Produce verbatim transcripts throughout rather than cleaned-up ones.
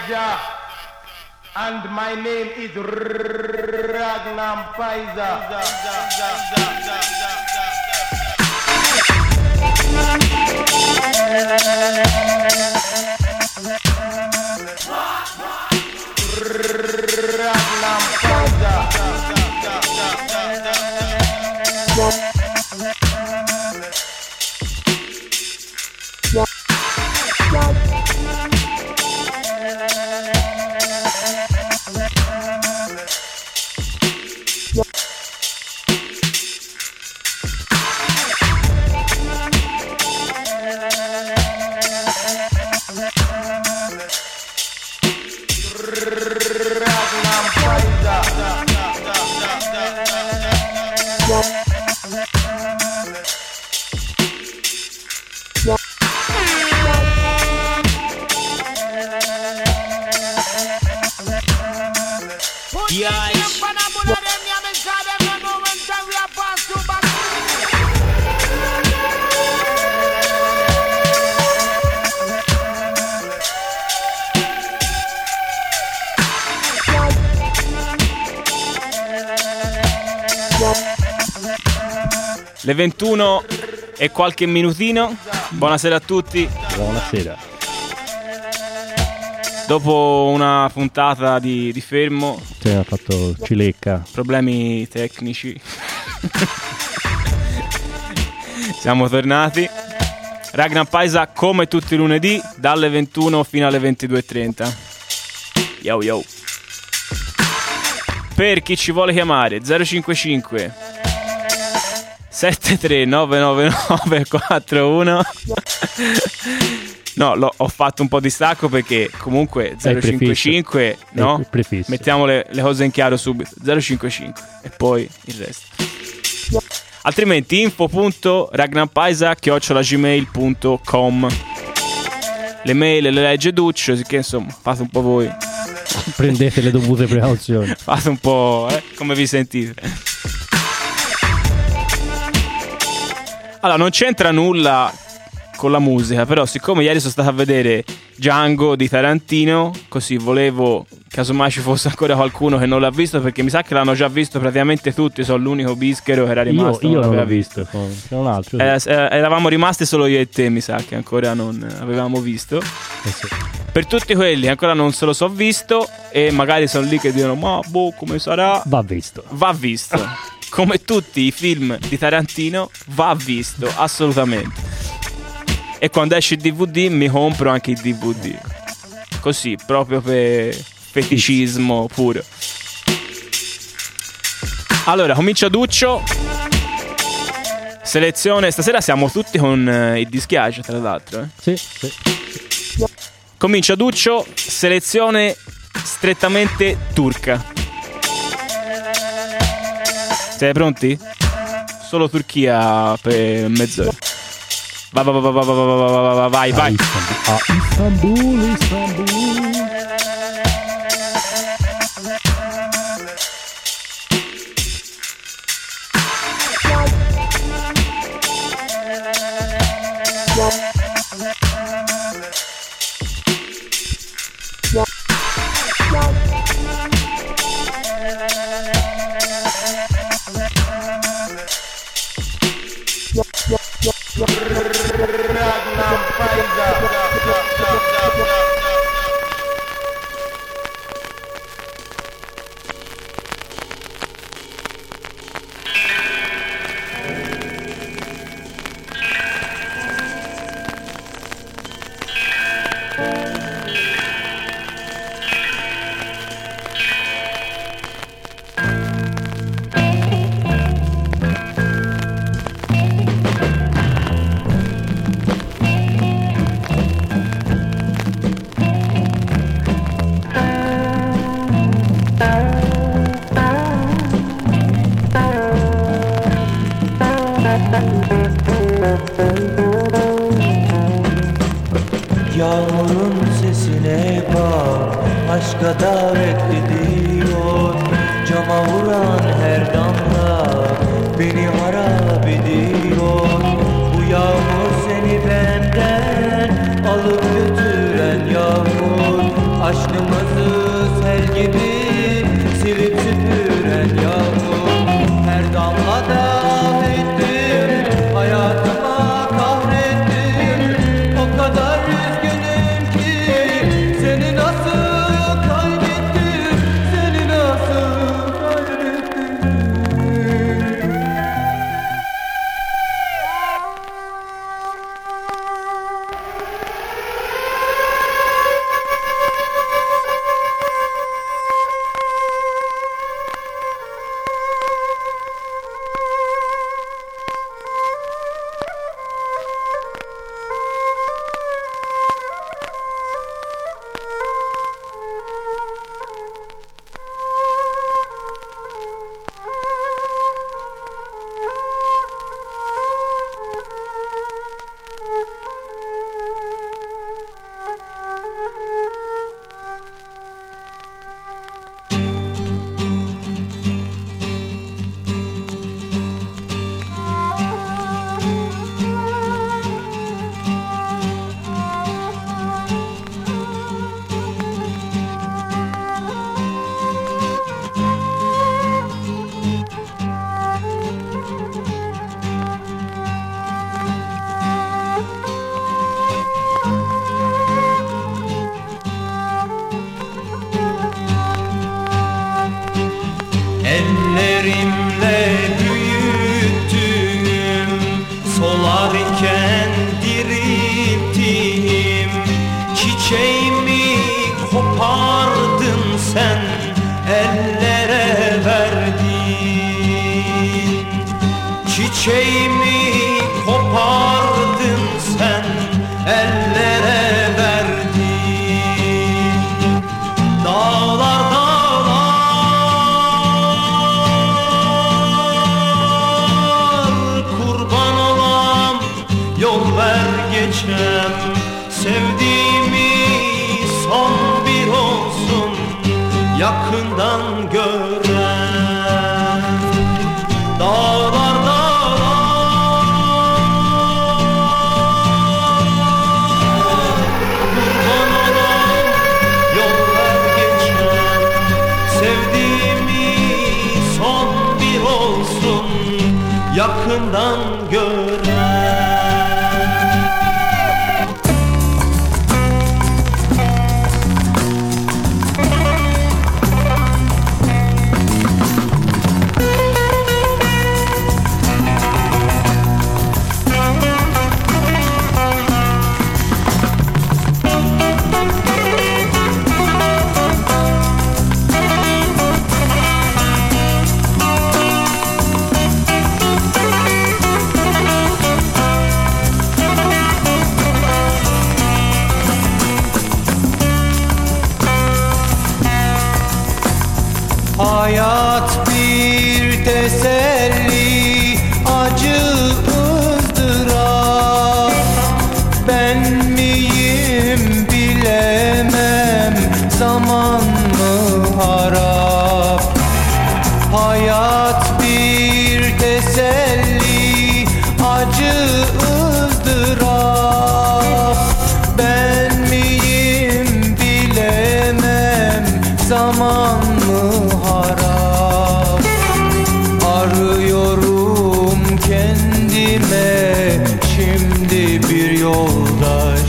Paisa, and my name is Ragnar Paisa. Ragnar Paisa. Le ventuno e qualche minutino. Buonasera a tutti. Buonasera. Dopo una puntata di, di fermo, sì, ha fatto cilecca, problemi tecnici, siamo tornati. Ragnar Paisa come tutti i lunedì dalle ventuno fino alle ventidue e trenta. Yo yo. Per chi ci vuole chiamare zero cinquantacinque sette tre nove nove nove quattro uno. No, l'ho, ho fatto un po' di stacco perché comunque zero cinquantacinque, no? Mettiamo le, le cose in chiaro subito. zero cinquantacinque e poi il resto. Altrimenti info punto ragnarpaisa chiocciola gmail punto com. Le mail le legge Duccio, che insomma fate un po' voi. Prendete le dovute precauzioni. Fate un po', eh, come vi sentite. Allora, non c'entra nulla con la musica, però siccome ieri sono stato a vedere Django di Tarantino, così volevo, casomai ci fosse ancora qualcuno che non l'ha visto, perché mi sa che l'hanno già visto praticamente tutti, sono l'unico bischero che era rimasto. Io, io non l'ho visto. visto, c'è un altro. Eh, eh, eravamo rimasti solo io e te, mi sa che ancora non avevamo visto. Eh sì. Per tutti quelli che ancora non se lo so visto e magari sono lì che dicono ma boh, come sarà? Va visto. Va visto. Come tutti i film di Tarantino, va visto, assolutamente. E quando esce il D V D mi compro anche il D V D. Così, proprio per feticismo puro. Allora, comincia Duccio. Selezione, stasera siamo tutti con eh, il dischiace, tra l'altro. Eh? Sì, sì. Comincia Duccio, selezione strettamente turca. Siete pronti? Solo Turchia per mezz'ora. Vai, vai, vai, vai, vai, vai, vai. A Istanbul, Istanbul. gibi silip süpüren yağmur. Her damlada ettim, hayatıma kahrettim. O kadar üzgünüm ki seni nasıl kaybettim, seni nasıl kaybettim. Ellerimle büyüttüğüm, solarken dirilttiğim çiçeğimi kopardın sen, ellere verdin. Çiçeğimi kopardın sen, ellere verdin. Dağlar geçem, sevdiğimi son bir olsun yakından gören. Dağlar dağlar kurban olan yol ver geçem, sevdiğimi son bir olsun yakından gören. Hayat bir teselli, acı ızdırap. Ben miyim bilemem, zaman mı harap. Hayat bir teselli, acı ızdırap. Ben miyim bilemem, zaman mı harap. Arıyorum kendime şimdi bir yoldaş.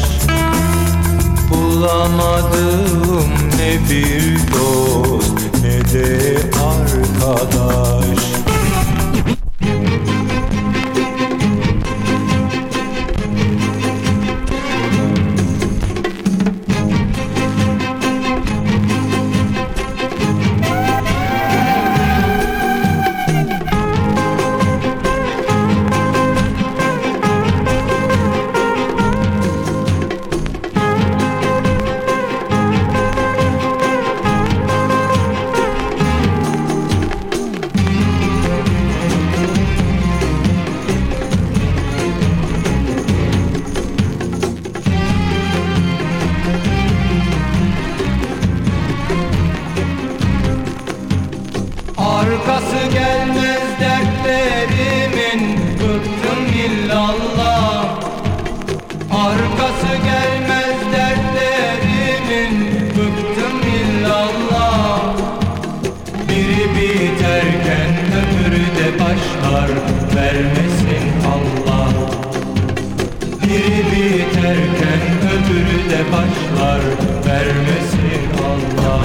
Bulamadım ne bir dost ne de arkadaş. Arkası gelmez dertlerimin, bıktım illallah. Arkası gelmez dertlerimin, bıktım illallah. başlar, vermesin Allah. Biri biterken öbürü de başlar, vermesin Allah.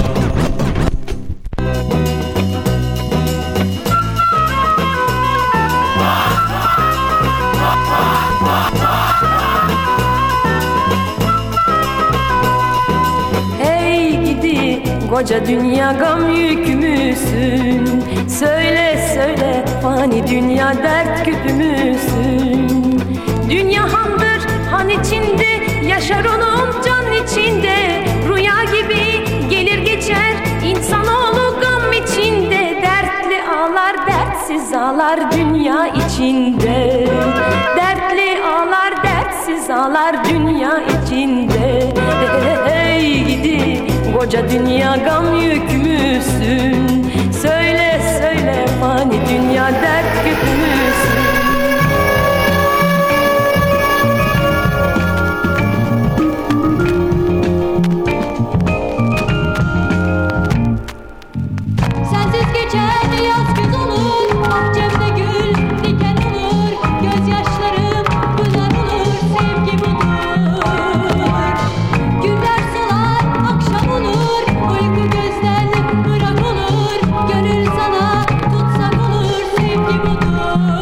Hey gidi koca dünya gam yükümüzsün. Söyle söyle fani dünya dert küpümüzsün. Dünya handır han içinde, yaşar onun can içinde. Rüya gibi gelir geçer insanoğlu gam içinde. Dertli ağlar dertsiz ağlar dünya içinde. Dertli ağlar dertsiz ağlar dünya içinde. Hey gidi koca dünya gam yükümüzsün. Söyle söyle fani dünya dert küpümüzsün. Sensiz geçer yaz güz olur, bahçemde gül diken olur. Gözyaşlarım pınar olur, sevgi budur. Günler solar, akşam olur, uyku gözden ırak olur. Gönül sana tutsak olur, sevgi budur.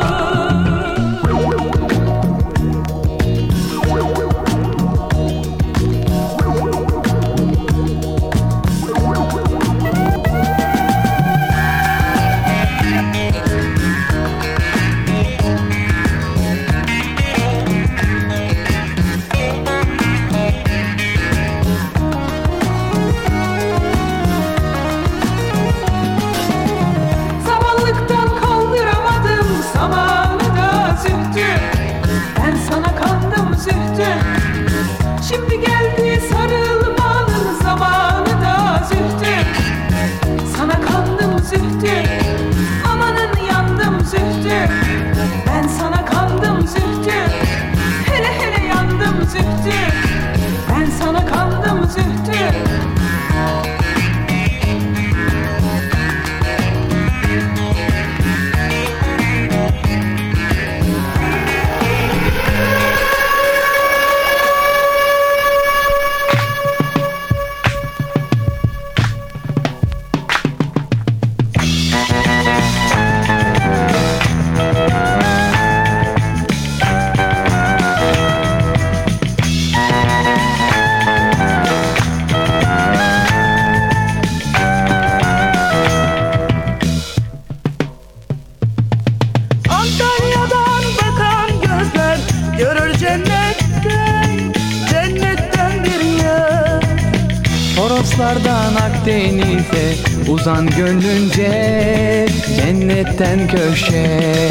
Zamanlıktan kaldıramadım zamanı da zühtü. Ben sana kandım zühtü. Şimdi geldi sarılmanın zamanı da zühtü. Sana kandım zühtü. Amanın yandım zühtü. Ben sana kandım zühtü. Hele hele yandım zühtü. Ben sana kandım zühtü. Antalya'dan bakan gözler görür cennetten, cennetten bir yer. Toroslardan Akdeniz'e uzan gönlünce, cennetten köşe.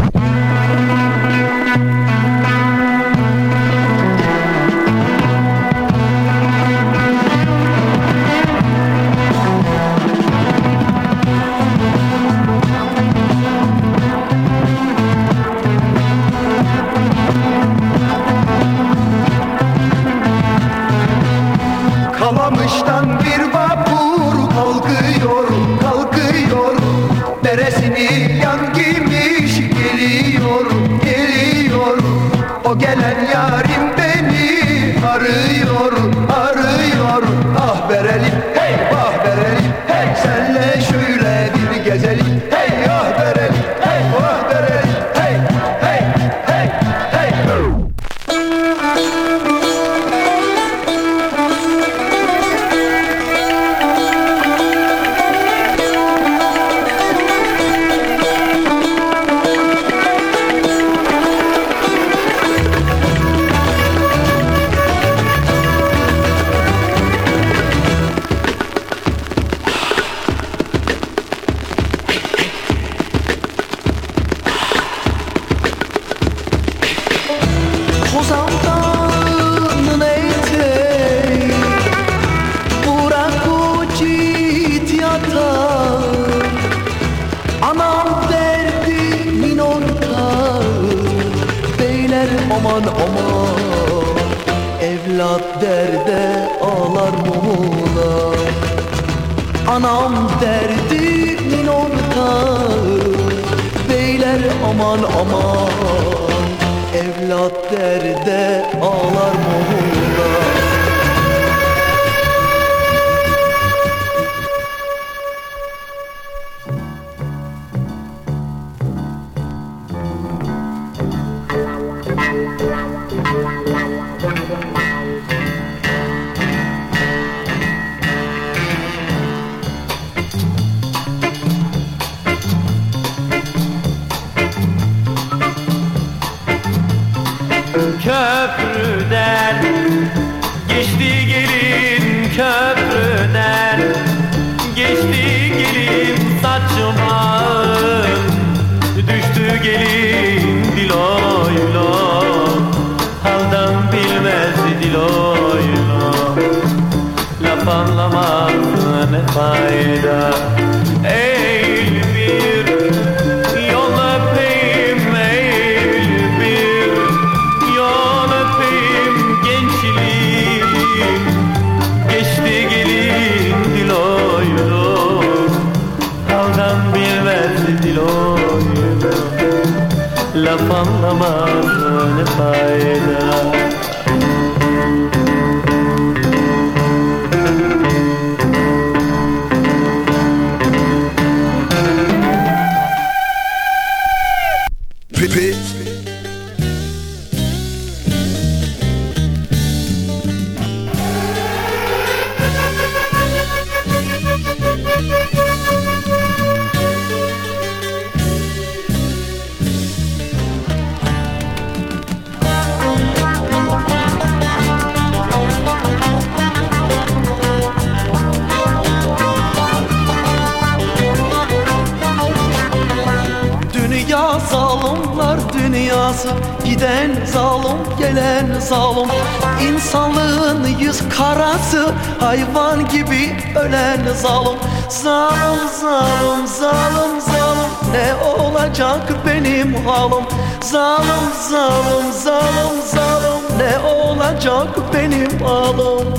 Kalamış'tan bir vapur kalkıyor, kalkıyor. Deresini yan giymiş geliyor, geliyor. O gelen yarim beni arıyor, arıyor. Ah verelim, hey vah verelim, hey senle şöyle bir gezelim. Hey ah verelim, hey vah verelim, hey hey hey hey. Kozan'danın eteği, Burak ucit yatağı. Anam derdimin ortağı, beyler aman aman. Evlat derde ağlar mumuna. Anam derdimin ortağı, beyler der aman aman, evlat derde ağlar muğla. Köprüden geçti gelin, köprüden geçti gelin, saçma düştü gelin diloylo, haldan bilmez diloylo, laf anlamaz ne fayda. Eğil bir yol öpeyim, eğil bir yol öpeyim, gençliğim geçti gelin diloylo, haldan bilmez diloylo, laf anlamaz ne fayda. Dünya zalimler dünyası, giden zalim gelen zalim, İnsanlığın yüz karası, hayvan gibi ölen zalim. Zalim zalim zalim zalim, ne olacak benim halim? Zalim zalim zalim zalim, ne olacak benim halim?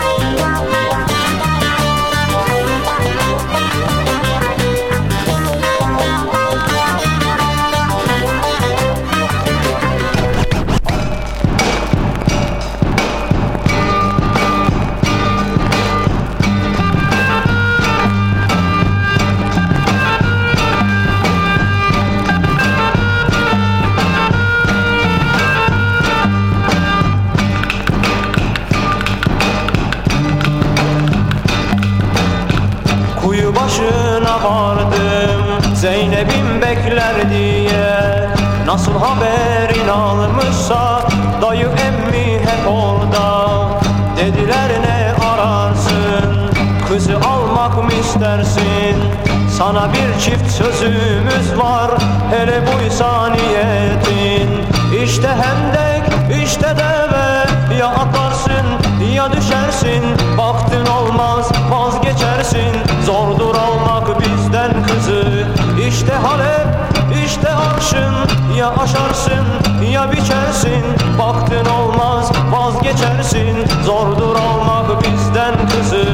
Başına vardım Zeynep'im bekler diye, nasıl haberin almışsa dayı emmi hep orada. Dediler ne ararsın, kızı almak mı istersin? Sana bir çift sözümüz var, hele buysa niyetin. İşte hendek, işte deve, ya atlarsın ya düşersin. Baktın olmaz vazgeçersin, zordur almak bizden kızı. İşte Halep, işte arşın, ya aşarsın ya biçersin. Baktın olmaz vazgeçersin, zordur almak bizden kızı.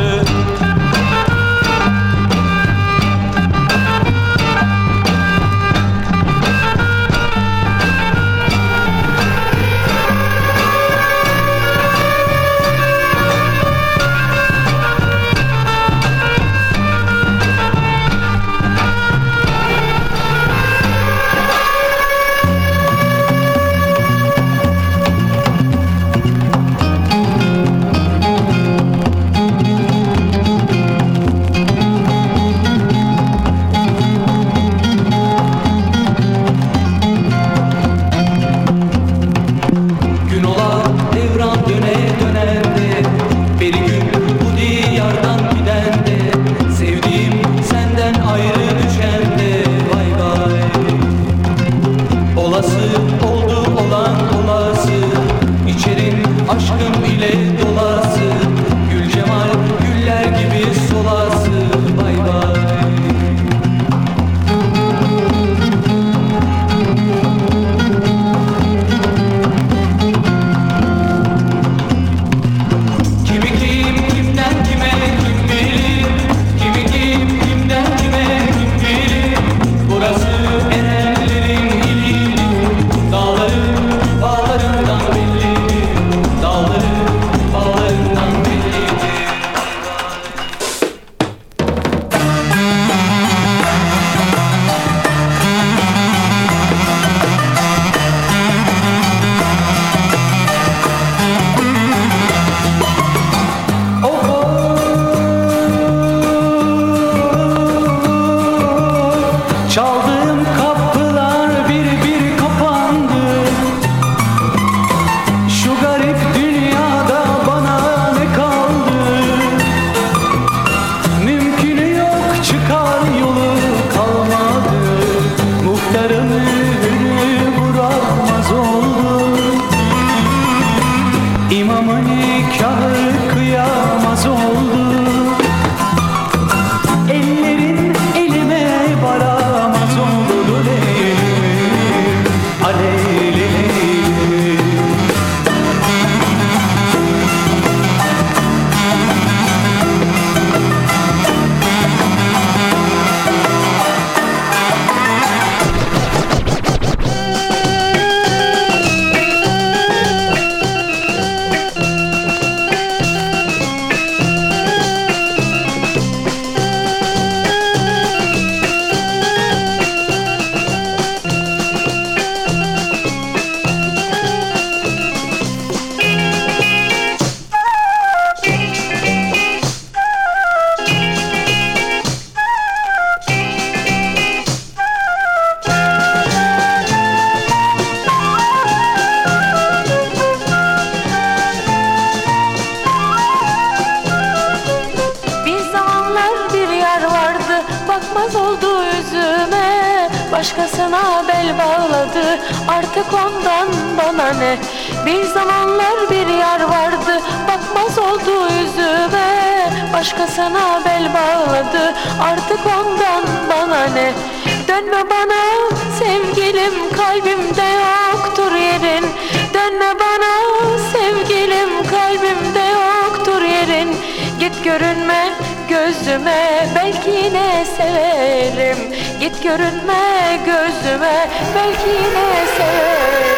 bakmaz oldu yüzüme. Başkasına bel bağladı, artık ondan bana ne? Bir zamanlar bir yar vardı, bakmaz oldu yüzüme. Başkasına bel bağladı, artık ondan bana ne? Dönme bana sevgilim, kalbimde yoktur yerin. Dönme bana sevgilim, kalbimde yoktur yerin. Git görünme gözüme, belki yine severim. Git görünme gözüme, belki yine severim.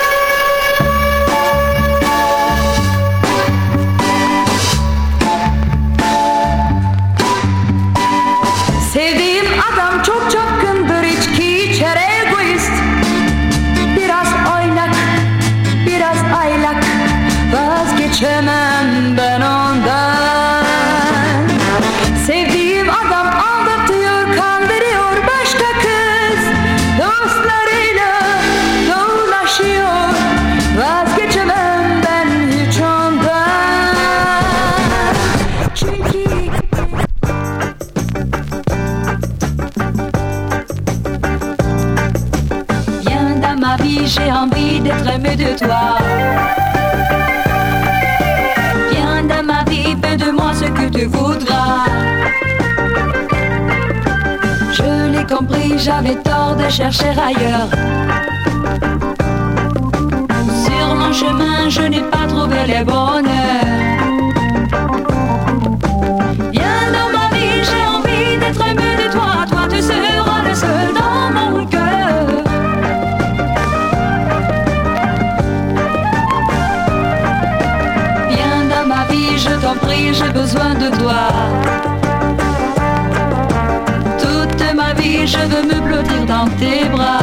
Sevdiğim adam çok çapkındır, içki içer, egoist. Biraz oynak, biraz aylak, vazgeçemem ben ondan. Sevdiğim adam aldatıyor, kandırıyor başka kız. Dostlarıyla dolaşıyor, vazgeçemem ben hiç ondan. Çünkü ma vie, j'ai envie d'être aimé de toi. Viens dans ma vie, fais de moi ce que tu voudras. Je l'ai compris, j'avais tort de chercher ailleurs. Sur mon chemin, je n'ai pas trouvé le bonheur. Viens dans ma vie, j'ai envie d'être aimé de toi. Toi, tu seras le seul dans mon cœur. Je t'en prie, j'ai besoin de toi. Toute ma vie, je veux me blottir dans tes bras.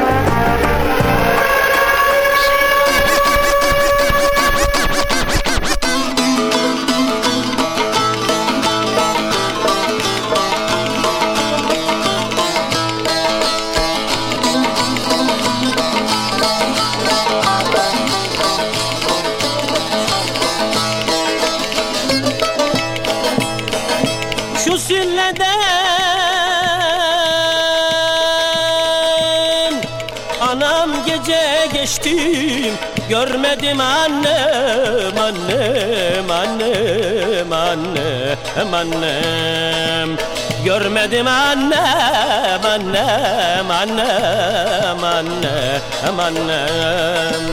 Görmedim annem, annem, annem, annem, annem. Görmedim annem, annem, annem, annem, annem.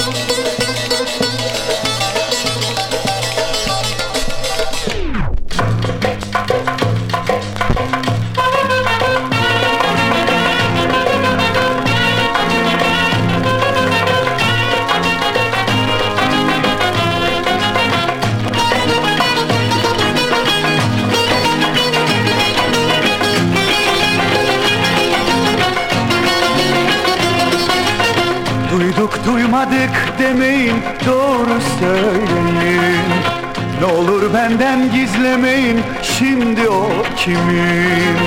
Duyduk duymadık demeyin, doğru söyleyin. Ne olur benden gizlemeyin, şimdi o kimin?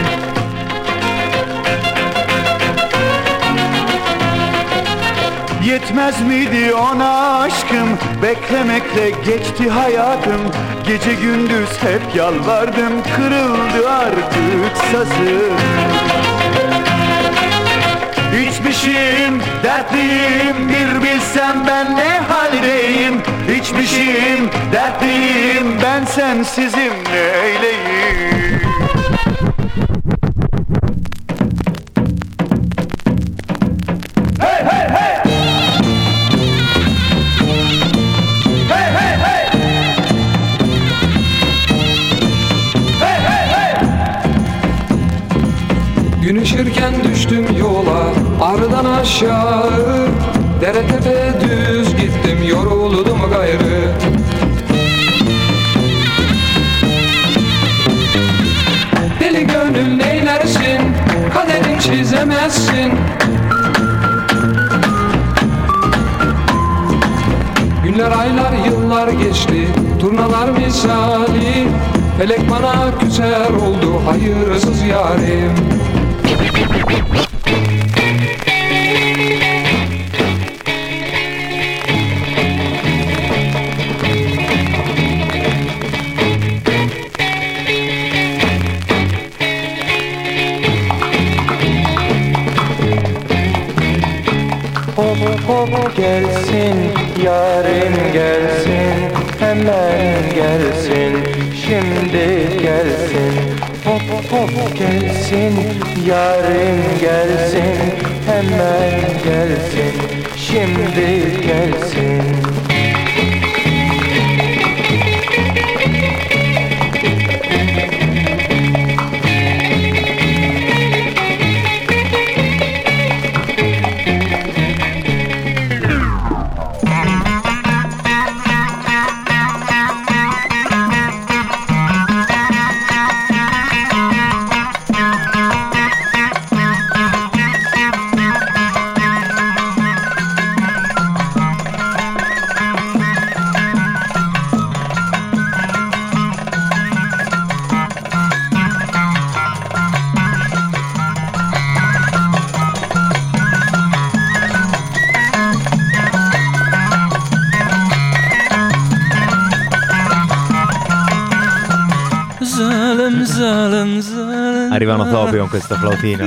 Yetmez miydi ona aşkım, beklemekle geçti hayatım. Gece gündüz hep yalvardım, kırıldı artık sazım. İçmişim, dertliyim, bir bilsem ben ne haldeyim. İçmişim, dertliyim, ben sensizim neyleyim. Hey hey hey! Hey hey hey! Hey hey hey! Gün ışırken düştüm yola, arıdan aşağı. Dere tepe düz gittim, yoruldum gayrı. Deli gönül neylersin, kaderin çizemezsin. Günler, aylar, yıllar geçti, turnalar misali. Felek bana küser oldu, hayırsız yarim. Hop hop gelsin, yarim gelsin, hemen gelsin, şimdi gelsin. Hop hop gelsin, yarim gelsin, hemen gelsin, şimdi gelsin. Arrivano topi con questa flautina.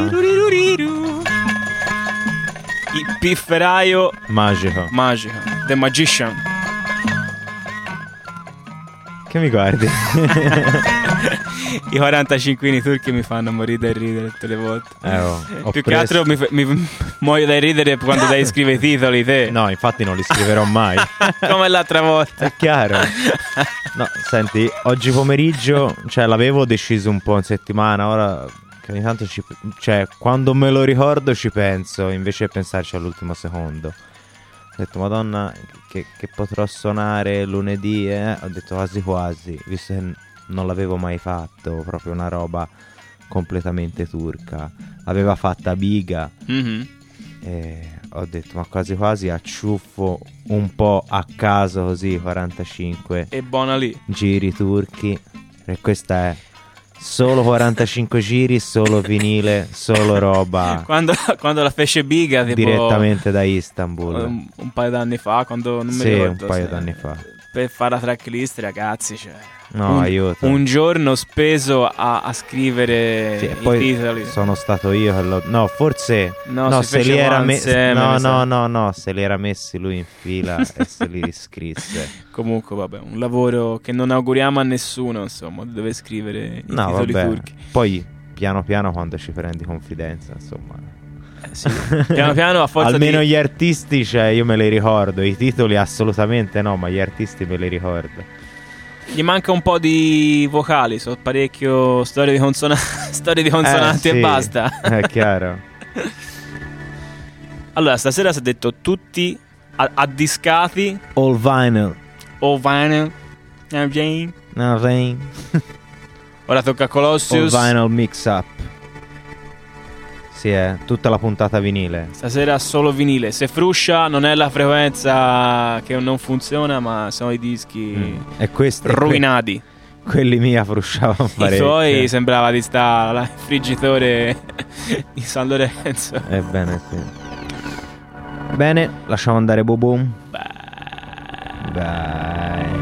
Il pifferaio magico. Magico. The Magician. Che mi guardi? I quarantacinquini turchi mi fanno morire dai ridere tutte le volte. Eh, oh, Più preso... che altro mi, mi muoio dai ridere quando devi scrivere i titoli te. No, infatti non li scriverò mai. Come l'altra volta. È chiaro. No, senti, oggi pomeriggio, cioè l'avevo deciso un po' in settimana, ora che ogni tanto ci, cioè quando me lo ricordo ci penso, invece di pensarci all'ultimo secondo. Ho detto madonna che, che potrò suonare lunedì, eh? Ho detto quasi quasi, visto che non l'avevo mai fatto, proprio una roba completamente turca. L'aveva fatta Biga. Mm-hmm. E ho detto ma quasi quasi acciuffo un po' a caso così quarantacinque e buona lì giri turchi, e questa è solo quarantacinque giri, solo vinile, solo roba. Quando, quando la fece Biga tipo, direttamente da Istanbul un, un paio d'anni fa, quando non mi sì, ricordo un paio se, d'anni fa, per fare la tracklist, ragazzi, cioè no, un, aiuto. Un giorno speso a, a scrivere sì, i poi titoli. Sono stato io che lo... No, forse No, no se li era messi me... No, no, no, no, se li era messi lui in fila e se li riscrisse. Comunque, vabbè, un lavoro che non auguriamo a nessuno, insomma, dove scrivere i no, titoli vabbè. turchi. Poi, piano piano, quando ci prendi confidenza, insomma... Eh, sì. Piano piano, a forza almeno di... gli artisti, cioè, io me li ricordo. I titoli assolutamente no, ma gli artisti me li ricordo. Gli manca un po' di vocali, so parecchio storie di, consona- storie di consonanti eh, sì, e basta. È chiaro. Allora, stasera si è detto tutti a- addiscati. All vinyl. All vinyl. No, Jane. No, Jane. Ora tocca a Colossius. All vinyl mix up. Sì, è tutta la puntata vinile. Stasera solo vinile. Se fruscia non è la frequenza che non funziona, ma sono i dischi mm. e questi, rovinati. Que- quelli mia frusciavano parecchio. I suoi sembrava di stare al friggitore di San Lorenzo. Ebbene sì. Bene, lasciamo andare Boboom. Bye. Bye.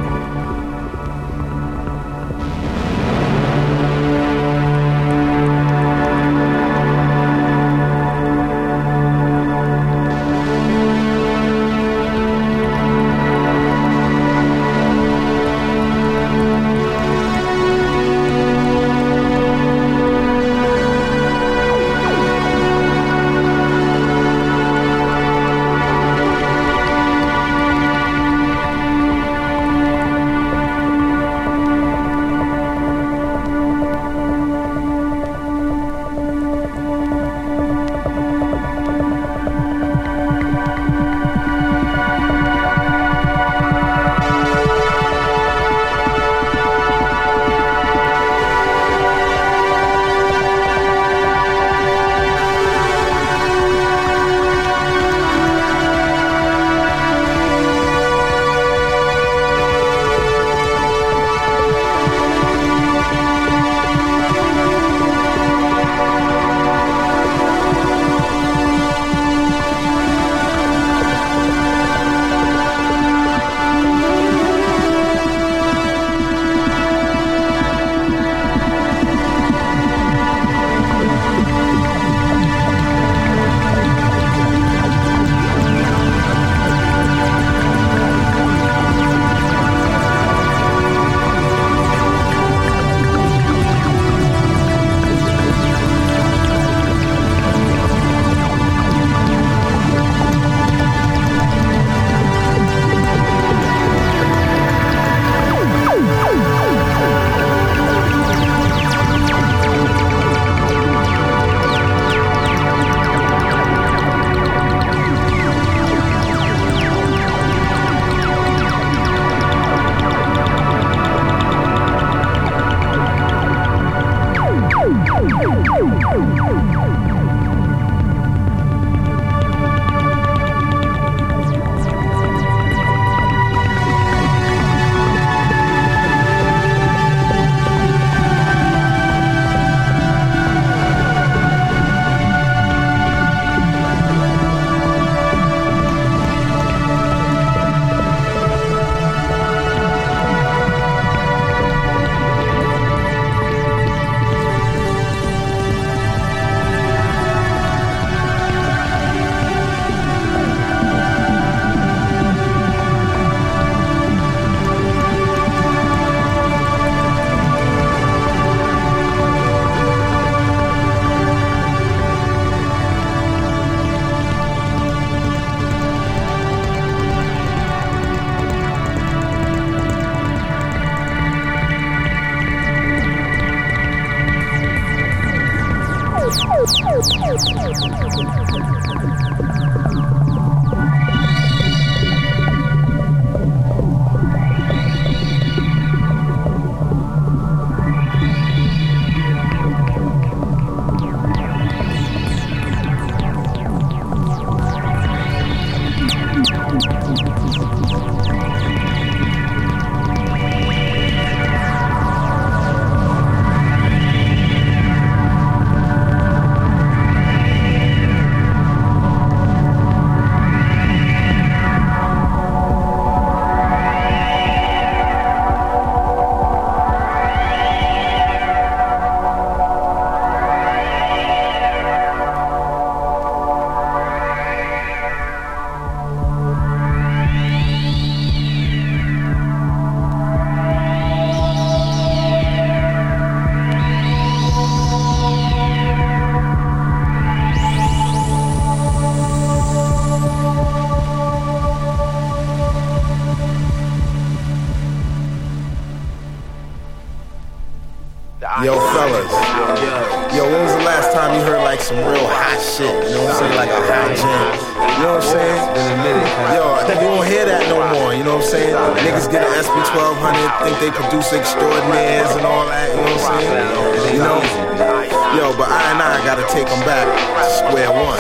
was the last time you heard like some real hot shit? You know what I'm saying? Like a hot jam. You know what I'm saying? Yo, you don't hear that no more. You know what I'm saying? Niggas get an S P twelve hundred, think they produce extraordinaires and all that. You know what I'm saying? You know? Yo, but I and I gotta take them back to square one.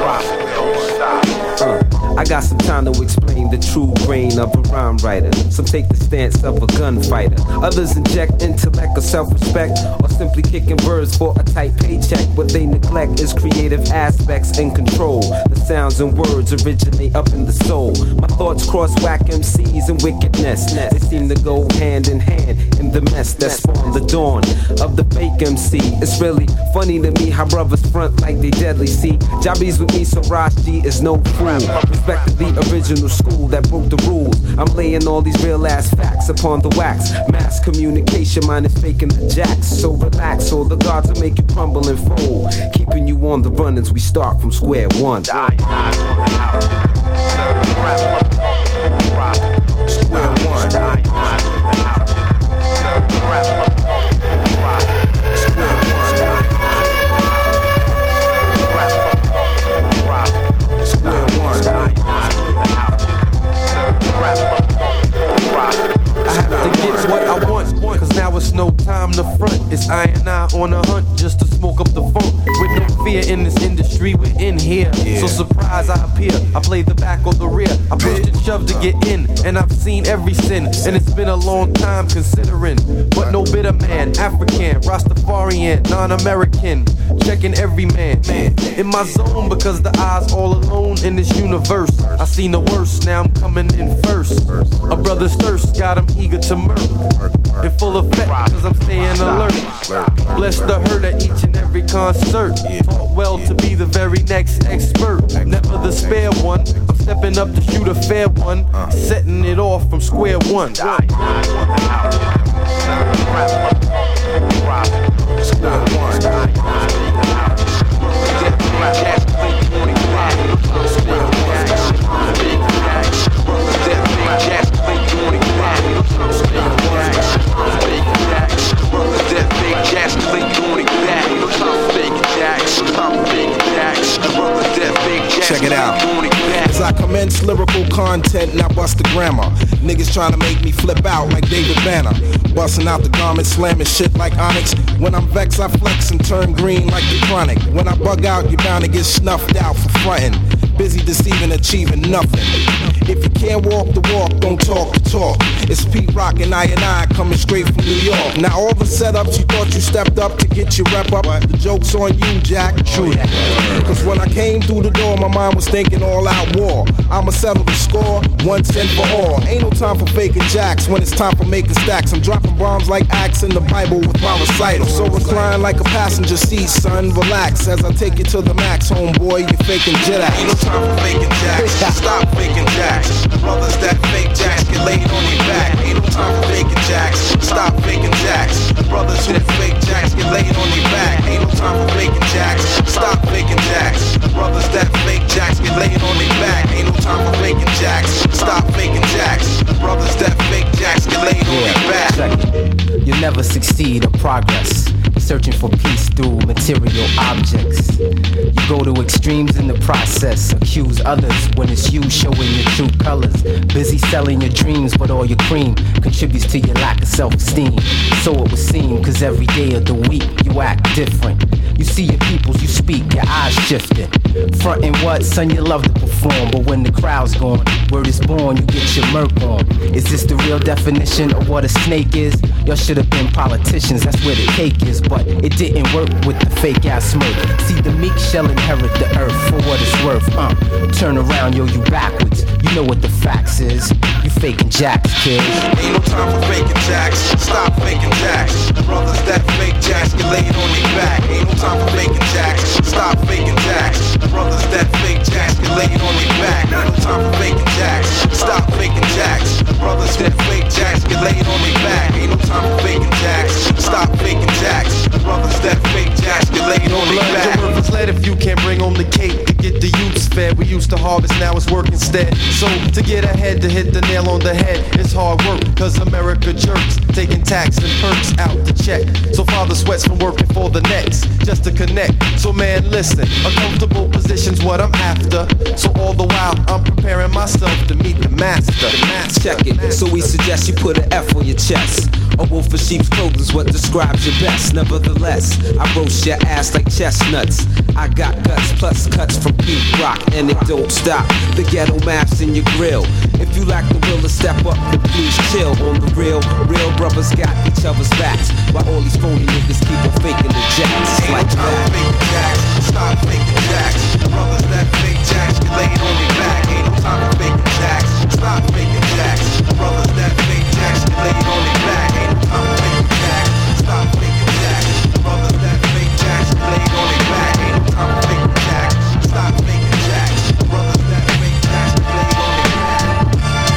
Uh, I got some time to explain the true brain of a rhyme writer. Some take the stance of a gunfighter. Others inject intellect or self-respect, or simply kicking words for a tight paycheck. What they neglect is creative aspects and control. The sounds and words originate up in the soul. My thoughts cross whack M Cs and wickedness. They seem to go hand in hand in the mess that spawned the dawn of the fake M C. It's really funny to me how brothers front like they deadly. See, Jabbies with me, so Rashi is no fool. Respect the original school that broke the rules. I'm laying all these real ass facts upon the wax. Mass communication, mine is faking the jacks. So relax, or the gods will make you crumble and fold. Keeping you on the run as we start from square one. Square one. What I want, cause now it's no time to front. It's I and I on a hunt just to smoke up the funk. With no fear in this industry, we're in here. Yeah. So surprise I appear, I play the back or the rear. I pushed and shoved to get in, and I've seen every sin. And it's been a long time considering. But no bitter man, African, Rastafarian, non-American. Checking every man, man, in my zone because the eyes all alone in this universe. I seen the worst, now I'm coming in first. A brother's thirst got him eager to murder. In full effect, cause I'm staying alert. Bless the hurt at each and every concert. Taught well to be the very next expert. Never the spare one. I'm stepping up to shoot a fair one. Setting it off from square one. Square one. Check it out. As I commence lyrical content, now bust the grammar. Niggas trying to make me flip out like David Banner. Busting out the garment, slamming shit like Onyx. When I'm vexed, I flex and turn green like the chronic. When I bug out, you're bound to get snuffed out for frontin'. Busy deceiving, achieving nothing. If you can't walk the walk, don't talk the talk. It's Pete Rock and I and I coming straight from New York. Now all the setups you thought you stepped up to get your rep up, the joke's on you, Jack. True that. Cause when I came through the door, my mind was thinking all out war. I'ma settle the score once and for all. Ain't no time for faking jacks when it's time for making stacks. I'm dropping bombs like Acts in the Bible with my recital. So recline like a passenger seat, son. Relax as I take you to the max, homeboy. You faking jet acts. Ain't no time for faking jacks. Stop faking jacks. Brothers that fake jacks get laid on their back. Ain't no time for faking jacks. Stop faking jacks. Brothers who fake jacks get laid on their back. Ain't no time for faking jacks. Stop faking jacks. Brothers that fake jacks get laid on their back. Ain't no time for faking jacks. Stop faking jacks. Brothers that fake jacks get laid on their back. You'll never succeed or progress searching for peace through material objects. You go to extremes in the process, accuse others when it's you showing your true colors. Busy selling your dreams, but all your cream contributes to your lack of self-esteem. So it would seem, cause every day of the week you act different. You see your peoples, you speak, your eyes shifting. Frontin' what, son, you love to perform, but when the crowd's gone, word is born, you get your murk on. Is this the real definition of what a snake is? Y'all should have been politicians, that's where the cake is, but it didn't work with the fake ass smirk. See, the meek shall inherit the earth for what it's worth. Uh, turn around, yo, you backwards. You know what the facts is. You faking jacks, kids. Ain't no time for faking jacks. Stop faking jacks. Brothers that fake jacks get laid on their back. Ain't no time for faking jacks. Stop faking jacks. Brothers that fake jacks get laid on their back. Ain't no time for faking jacks. Stop faking jacks. Brothers that fake jacks get laid on their back. Ain't no time for faking jacks. Stop faking jacks. Brothers that fake jacks get laid on their back. Your worth is lead if you can't bring home the cake to get the youths fed. We used to harvest, now it's work instead. So to get ahead, to hit the nail on the head, it's hard work, cause America jerks, taking tax and perks out the check. So father sweats from working for the next, just to connect. So man, listen, a comfortable position's what I'm after. So all the while, I'm preparing myself to meet the master. The master. Check it, so we suggest you put an F on your chest. A wolf in sheep's clothing is what describes your best. Nevertheless, I roast your ass like chestnuts. I got guts plus cuts from Pete Rock, and it don't stop. The ghetto maps in your grill. If you lack the will to step up, then please chill. On the real, real brothers got each other's backs, while all these phony niggas keep on faking the jacks. Ain't Like no time that. to fake jacks. Stop faking jacks. The brothers that fake jacks can lay it on their back. Ain't no time to fake jacks. Stop faking jacks. The brothers that fake jacks can lay it on their back. Ain't no time to fake jacks. Stop faking jacks. The brothers that fake jacks can lay it on their back. Ain't no time to fake jacks. Stop faking jacks. The brothers that fake jacks can lay it on their back.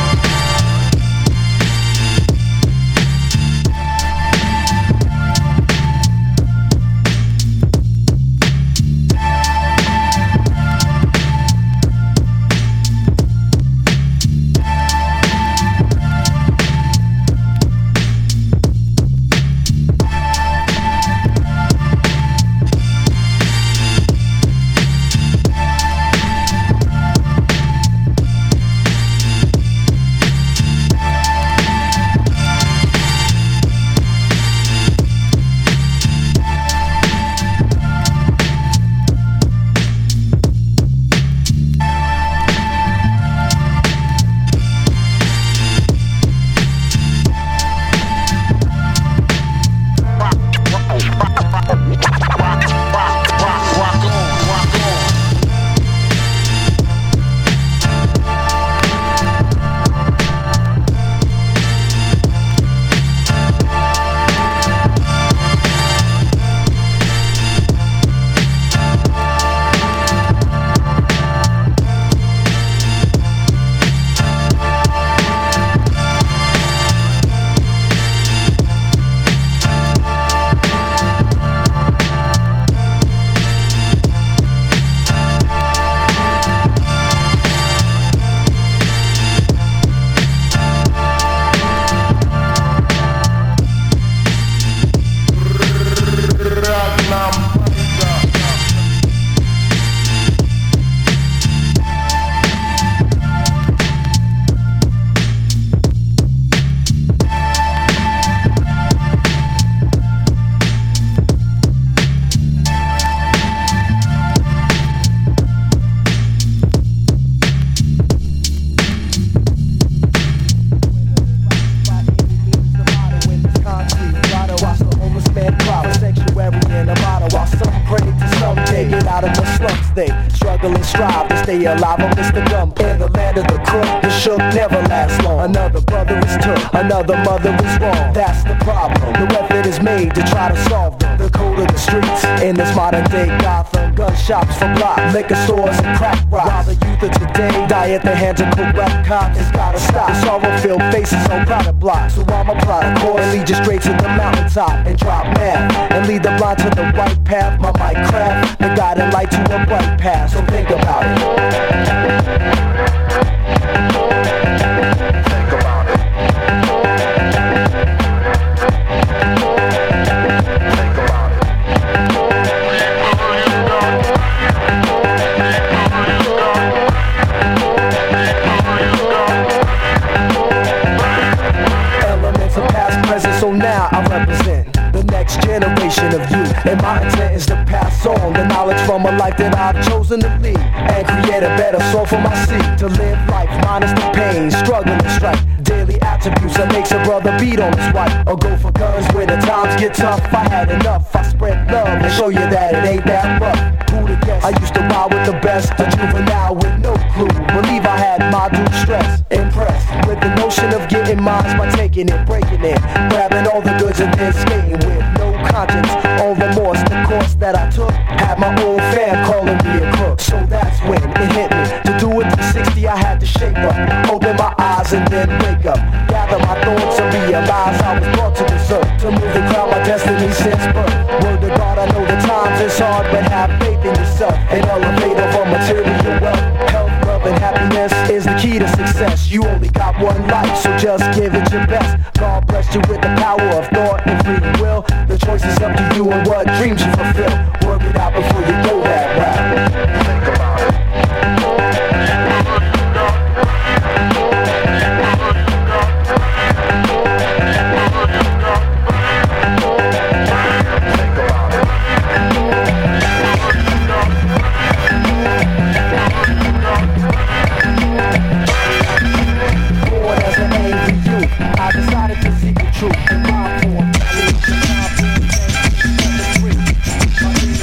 Stay alive on Mister Gump in the land of the crook. The shook never lasts long. Another brother is took, another mother is wrong. That's the problem. The weapon is made to try to solve them. The code of the streets in this modern day Gotham. Gun shops for blocks, liquor stores and crack rocks. While the youth of today die at the hands of corrupt cops, it's gotta stop. The sorrow-filled faces on product blocks. So I'ma plot a course and lead you straight to the mountaintop and drop math and lead the blind to the right path. My mic craft, the guiding light to a bright path. So think about it. Think about it. Think about it. Elements of past, present, so now I represent the next generation of youth. And my intent is to pass on the knowledge from a life that I've chosen to lead and create a better soul for my seed. To live life minus the pain, struggle and strife. Daily attributes that makes a brother beat on his wife. Or go for guns when the times get tough. I had enough, I spread love and show you that it ain't that rough. Who to guess? I used to ride with the best, a juvenile with no clue. Believe I had my due stress. Impressed with the notion of getting mines by taking it, breaking it, grabbing all the goods and then skating with no conscience or remorse. The course that I took had my old fan calling me a crook. So that's when it hit me. To do a three sixty I had to shake up, open my eyes and then wake up, gather my thoughts and realize I was brought to this earth to move and crown my destiny since birth. Word to God, I know the times is hard, but have faith in yourself and elevate over material wealth. Happiness is the key to success. You only got one life, so just give it your best. God bless you with the power of thought and free will. The choice is up to you and what dreams you fulfill. Work it out before you go that route. Think about it. I decided to seek the truth in my form.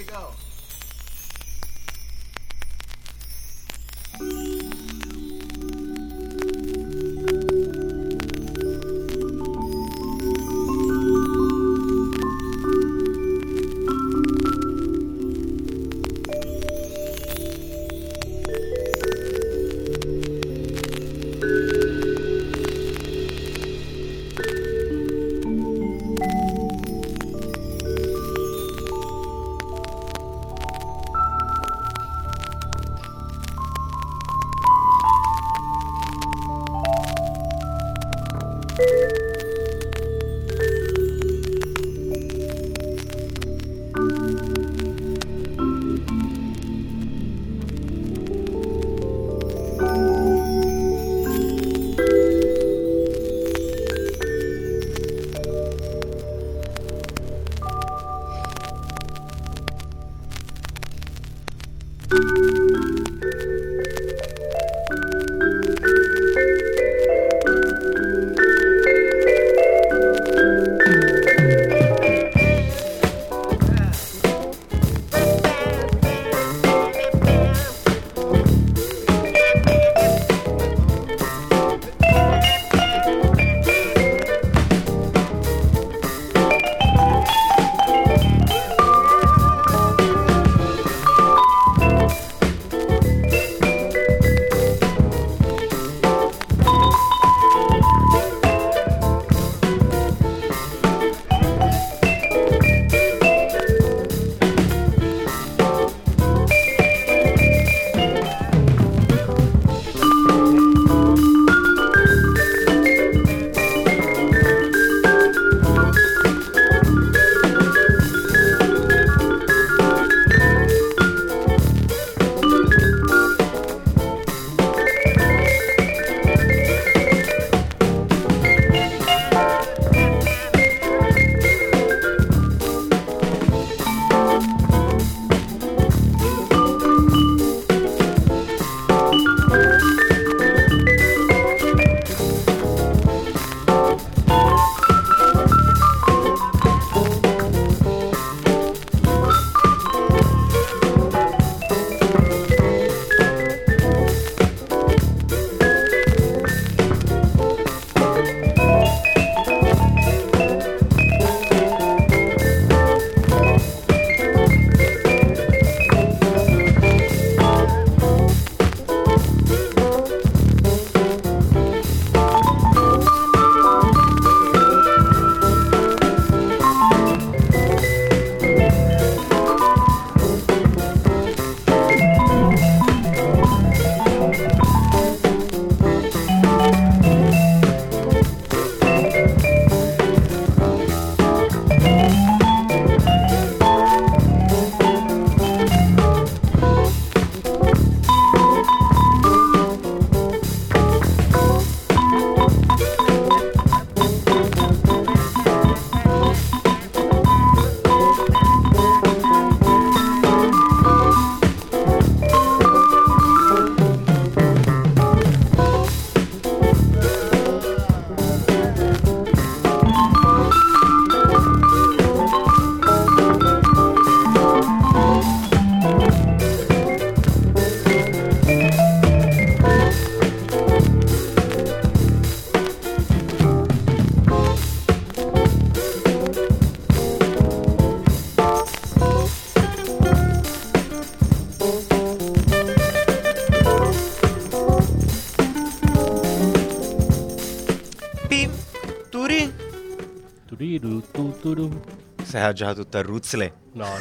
Sei adagiato tutta a Ruzzle? No, no,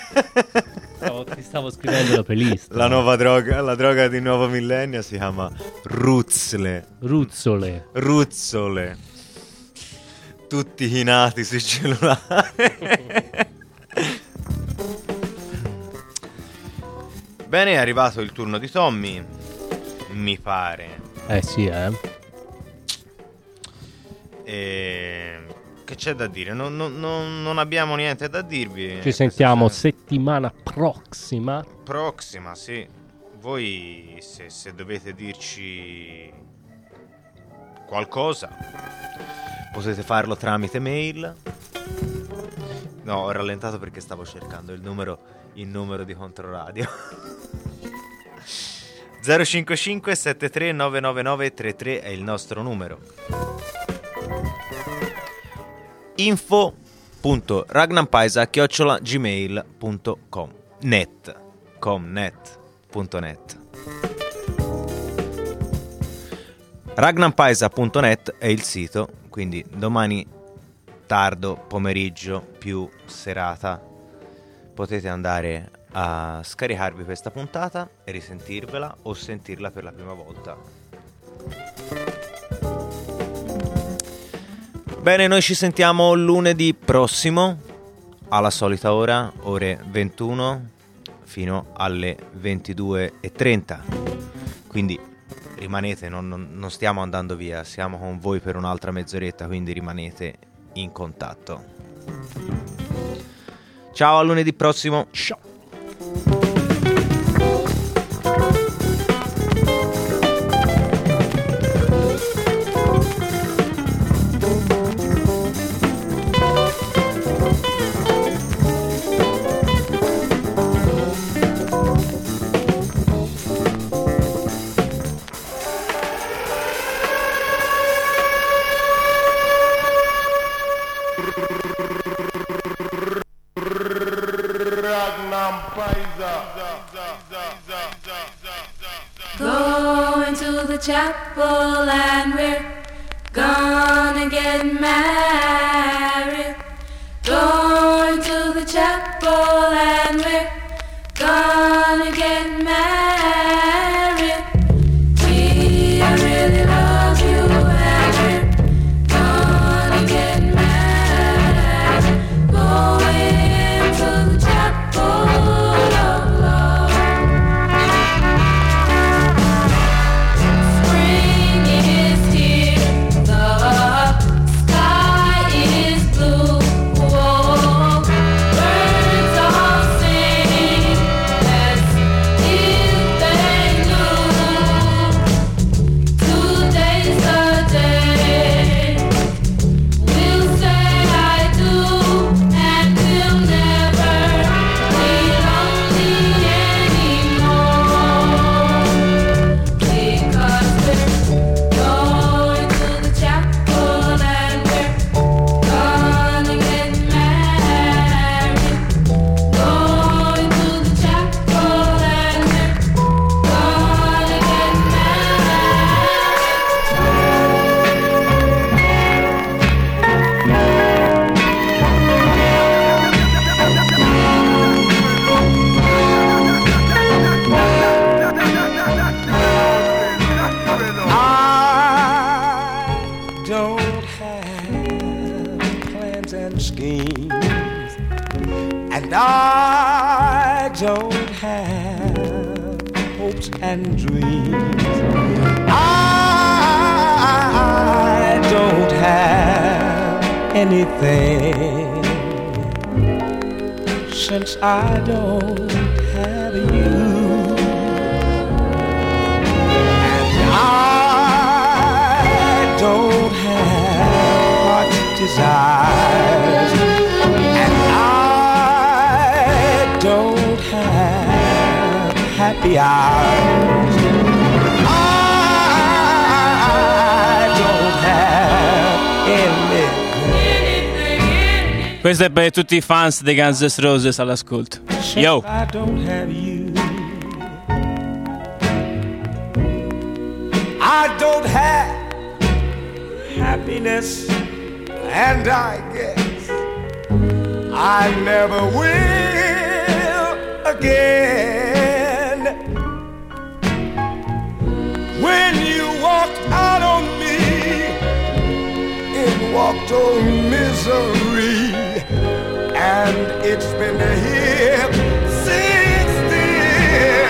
no. Stavo, ti stavo scrivendo la playlist. La nuova droga, la droga di nuovo millennio si chiama Ruzzle. Ruzzole. Ruzzole. Tutti chinati sui cellulari. Bene, è arrivato il turno di Tommy. Mi pare. Eh sì, eh. E... che c'è da dire? Non, non, non, non abbiamo niente da dirvi. Ci sentiamo settimana prossima. Prossima, sì. Voi se, se dovete dirci qualcosa potete farlo tramite mail No, ho rallentato perché stavo cercando il numero, il numero di Controradio. zero cinque cinque sette tre nove nove nove tre tre è il nostro numero. info punto ragnampaisa chiocciola gmail punto com net comnet punto net ragnampaisa punto net è il sito, quindi domani tardo pomeriggio più serata potete andare a scaricarvi questa puntata e risentirvela o sentirla per la prima volta. Bene, noi ci sentiamo lunedì prossimo alla solita ora, ore ventuno fino alle ventidue e trenta. Quindi rimanete, non, non, non stiamo andando via, siamo con voi per un'altra mezz'oretta, quindi rimanete in contatto. Ciao, a lunedì prossimo. Ciao. Going to the chapel and we're gonna get married. Going to the chapel and we're gonna get married. We I really love you and we're gonna get married. Going to the chapel of love. Spring is here, the sky is blue. Whoa, birds all sing as if they knew. Today's the day we'll say I do, and we'll never be lonely anymore. Because we're going to the chapel and we're gonna get married. Going to the chapel and we're gonna get I don't have plans and schemes, and I don't have hopes and dreams. I don't have anything, since I don't have you. I don't have heart desires, and I don't have happy hours. I don't have anything. Questo è per tutti i fans dei Guns N' Roses all'ascolto. Yo! I don't have you. I don't have happiness, and I guess I never will again. When you walked out on me, it walked on misery, and it's been here since then.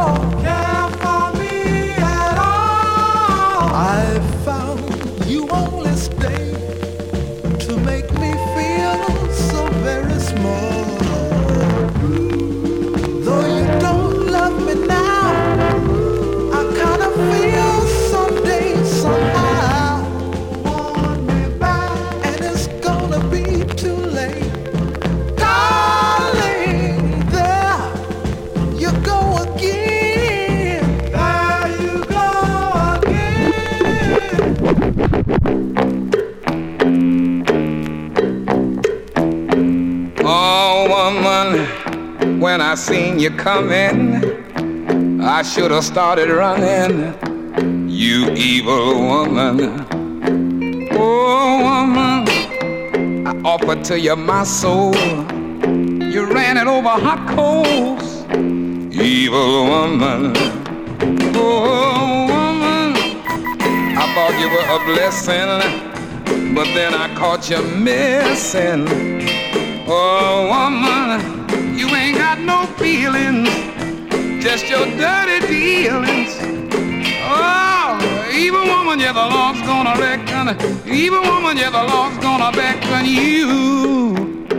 You won't When I seen you coming, I should have started running. You evil woman. Oh, woman, I offered to you my soul. You ran it over hot coals. Evil woman. Oh, woman, I thought you were a blessing, but then I caught you missing. Oh, woman, you ain't got no feelings, just your dirty dealings. Oh, evil woman, yeah, the Lord's gonna reckon. Evil woman, yeah, the Lord's gonna beckon you.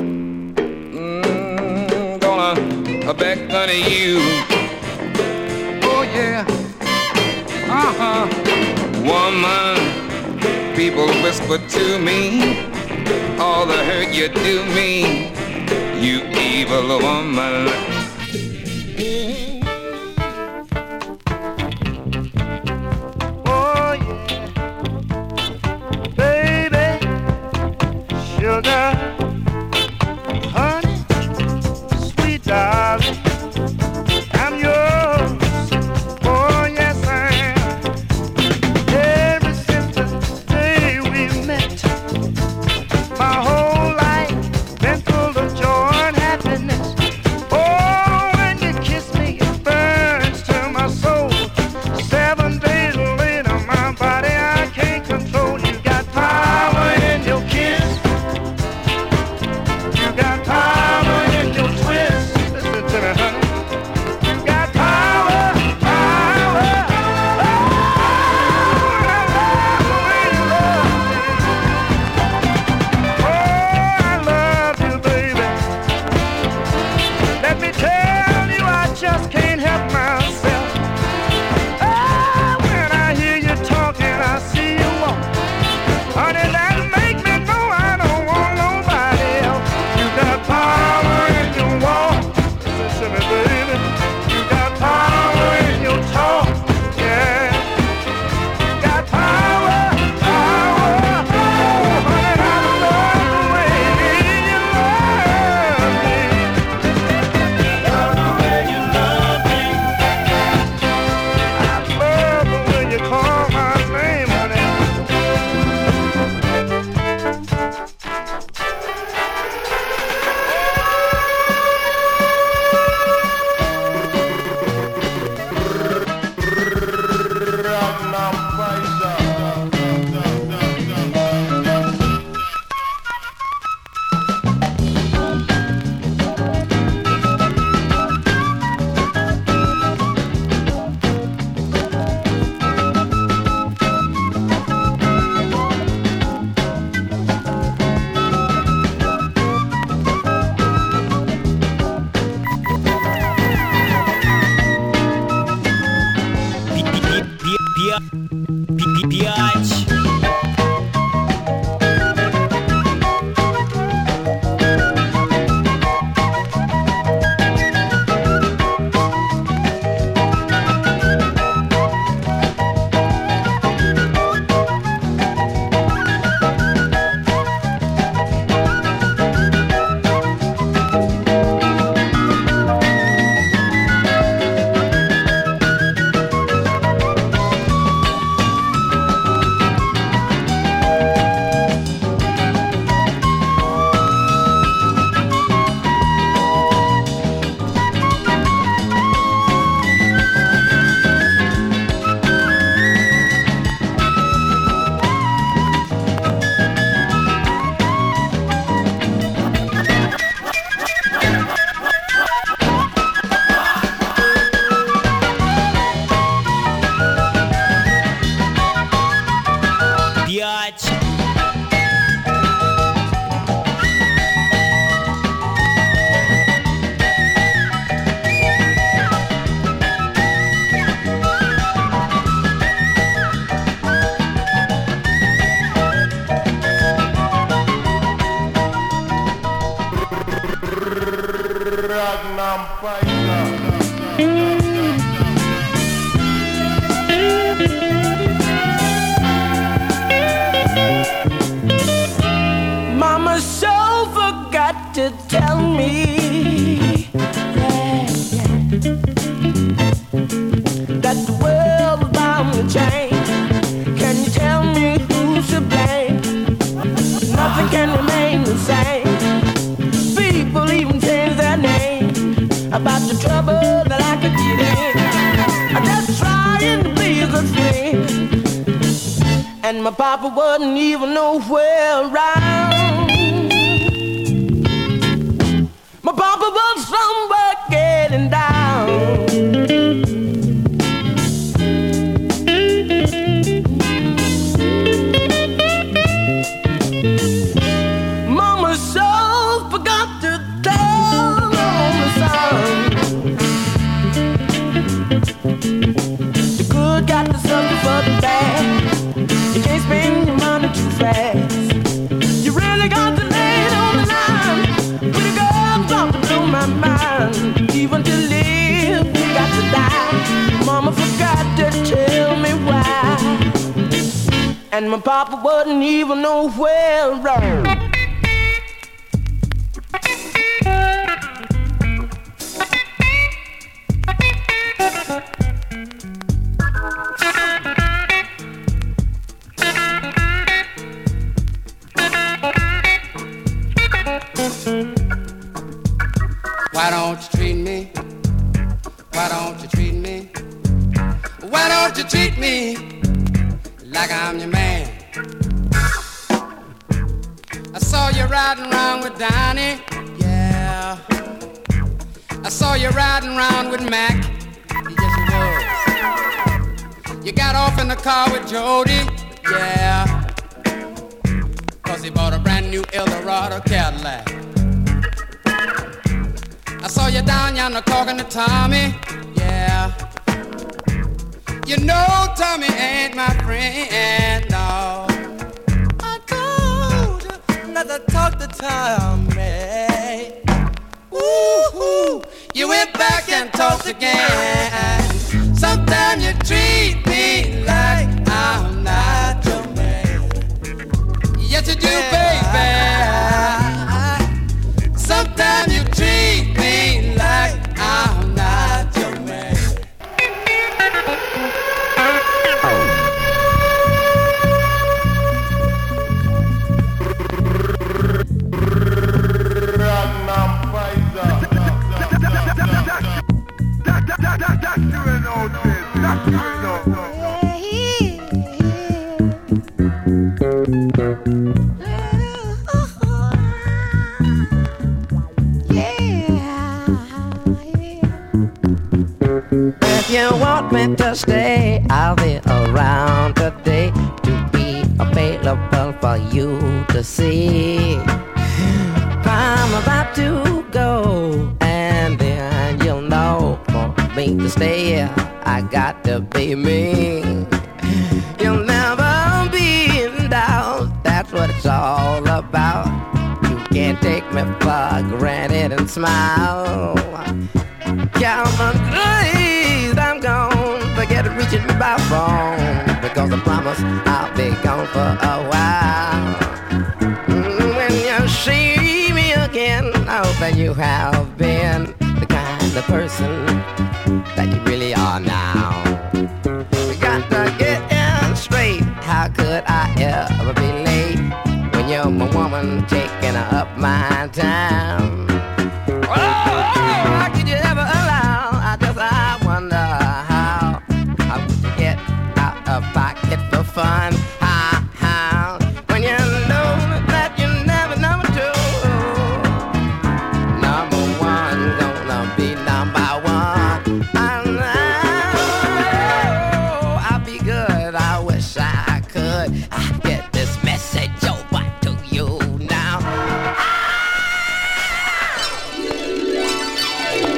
Mm, gonna beckon you. Oh, yeah. Uh-huh. Woman, people whisper to me all the hurt you do me. You evil woman. Oh yeah, baby, sugar, honey, sweet darling, I'm yours. Oh yes I am. Ever since the day we met, my whole life been full of joy. Ragnar Pfizer. Mama so forgot to tell me yeah, yeah, that the world is bound to change. Can you tell me who's to blame? Nothing can remain the same. People even change their name about the trouble that I could get in. I'm just trying to be a good friend, and my papa wasn't even nowhere around. My papa was somewhere getting down. Mama so forgot to tell my son the good got to suffer for the bad. You can't spend your money too fast. You really got to lay it on the line. Pretty girls don't blow my mind. Even to live, we got to die. Mama forgot to tell me why, and my papa wasn't even nowhere around. Why don't you treat me? Why don't you treat me? Why don't you treat me like I'm your man? I saw you riding around with Donnie, yeah. I saw you riding around with Mac, yes you was. You got off in the car with Jody, yeah, cause he bought a brand new Eldorado Cadillac. I saw you down yonder talking to Tommy, yeah. You know Tommy ain't my friend, no. I told you not to talk to Tommy. Ooh, you went back and talked again. Sometimes you treat me like I'm not your man. Yes you do, baby. Sometimes you treat me like I'm not your man. If you want me to stay, I'll be around today to be available for you to see. I'm about to go, and then you'll know for me to stay, I got to be me. You'll never be in doubt, that's what it's all about. You can't take me for granted and smile. Count on days I'm gone, forget reaching me by phone, because I promise I'll be gone for a while. Mm, when you see me again, I hope that you have been the kind of person that you really are now. You got to get in straight, how could I ever be late when you're my woman taking up my time? Oh, how could you ever allow? I just I wonder how. How would you get out of pocket for fun? How, how? When you know that you're never number two. Number one gonna be number one. I know I'll be good. I wish I could. I get this message over to you now.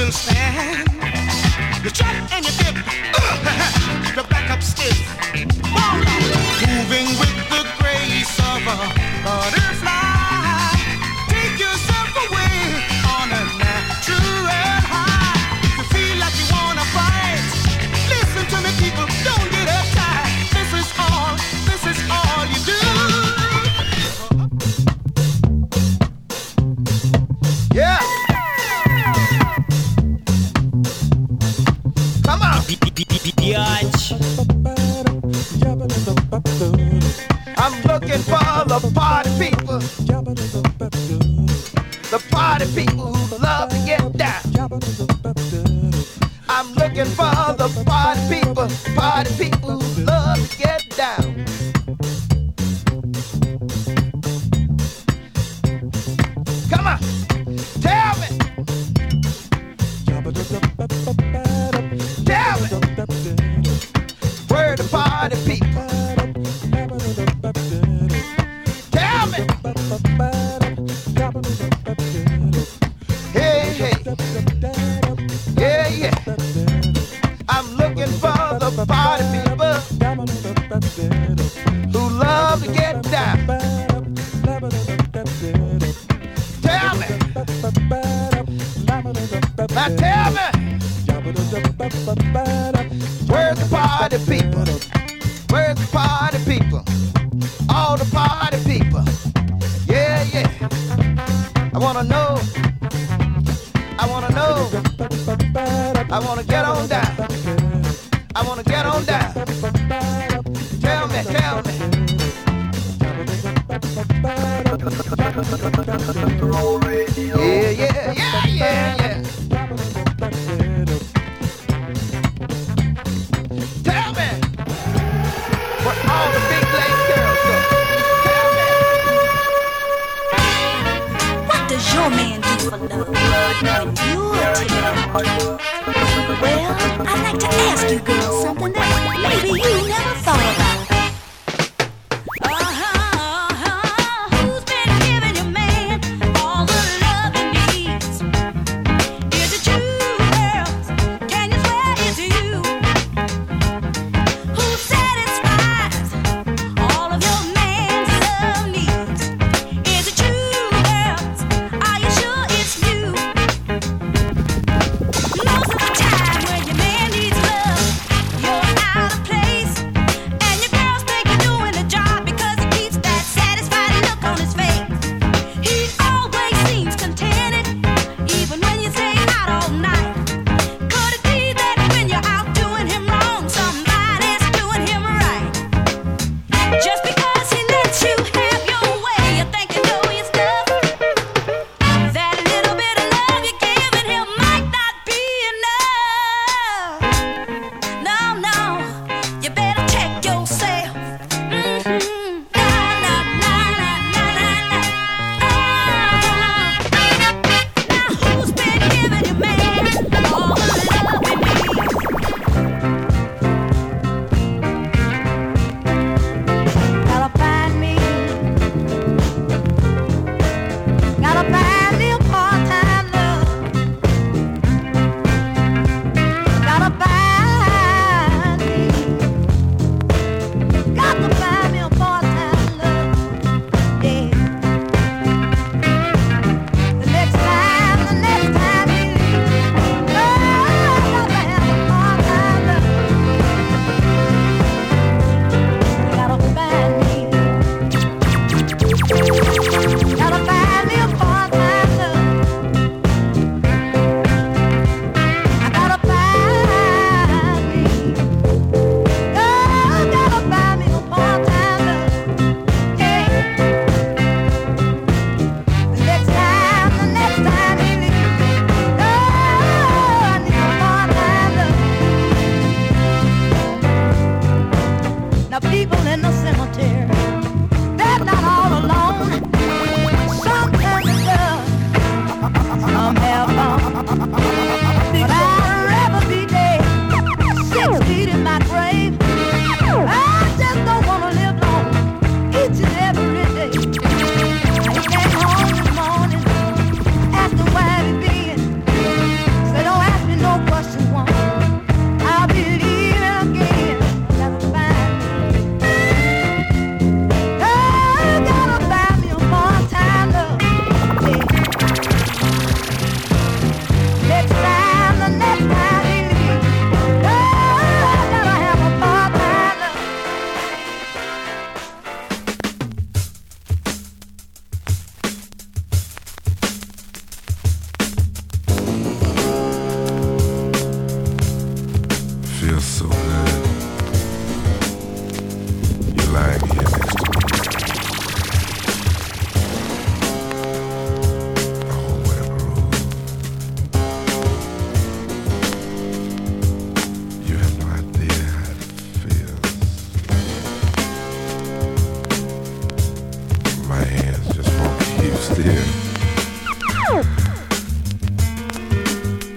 couldn't stand. You drop and you dip, uh, the back up stiff. Moving with the grace of a butterfly. Take yourself away on a natural high. If you feel like you wanna fight, listen to me, people, don't get uptight. This is all, this is all you do. Yeah. Come on. I'm looking for the party people. The party people who love to get down. I'm looking for the party people. Party people who love to get down. Come on. Tell me. Tell me. Where the party people? Tell me. Hey, hey. Yeah, yeah. I'm looking for the party people who love to get down. Tell me. Now tell me. Where's the party people? Where's the party people? All the party people. Yeah, yeah. I wanna know. I wanna know. I wanna get on down. I wanna get on down. Tell me, tell me. Yeah, yeah, yeah, yeah, yeah. Tell me what all the big lady girls do. Tell me. What does your man do for love when you're taking Well, I'd like to ask you girls something that maybe you never thought about. Uh-huh, who's been giving your man all the love he needs?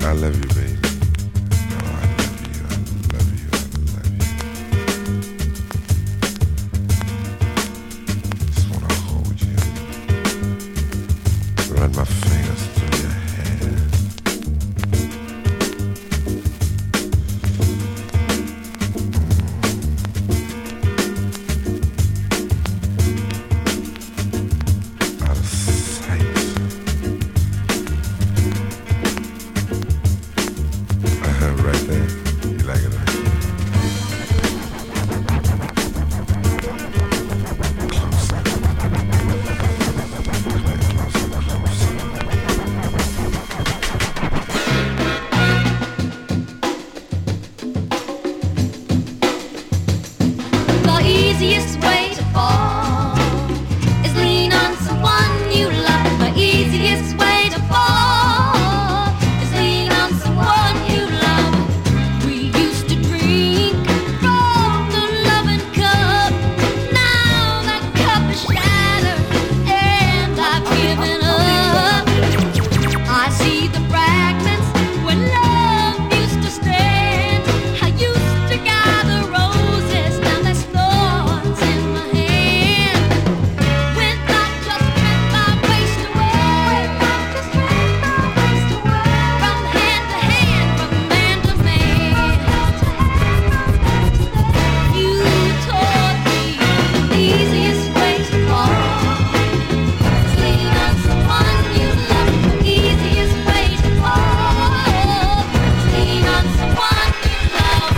I love you, baby. No, I love you, I love you, I love you. Just wanna hold you. Run my fingers through your hair. Out of sight. Right there. You like it, right? Closer. Closer, closer. The easiest way to fall is lean on someone you love. The easiest way to fall is lean on someone you love. We used to drink from the loving cup. Now that cup is shattered and I've given up. I see the fragments where love used to stand. I used to gather roses, now there's thorns in my hand. When I just spent my waste away, from hand to hand, from man to man. You taught me the easiest way to fall is lean on someone you love. The easiest way to fall is lean on someone you love.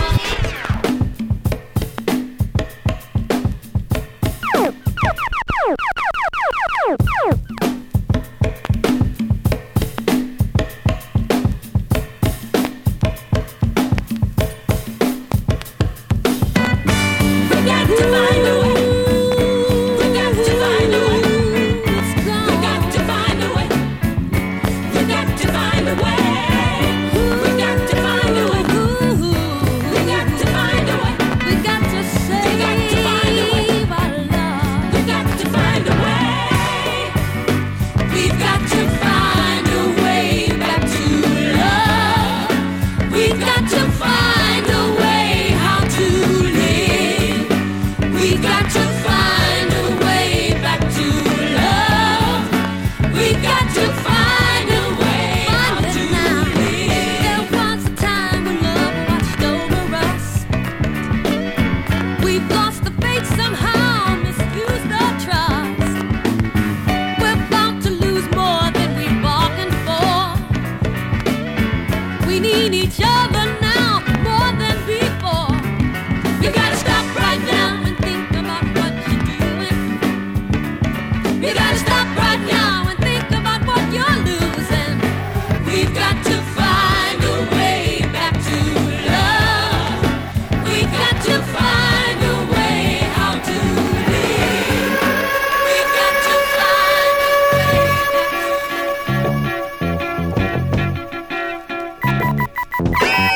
We got to find a way. We got to find a way. We got to find a way. We got to find a way. We got to find a way. We got to find a way. We got to save our love. We got to find a way. We've got to find a way back to love. We've got to find a way how to live. We've got to find a way back to love. We've got to find a way how to live. There was a time when love washed over us. We've lost the faith somehow, misused the trust. We're about to lose more than we bargained for. We need each other now more than before. You gotta stop right now and think about what you're doing. You gotta stop right now and think about what you're losing. We've got to find a way back to love. We've got to find a way how to live. We've got to find a way back to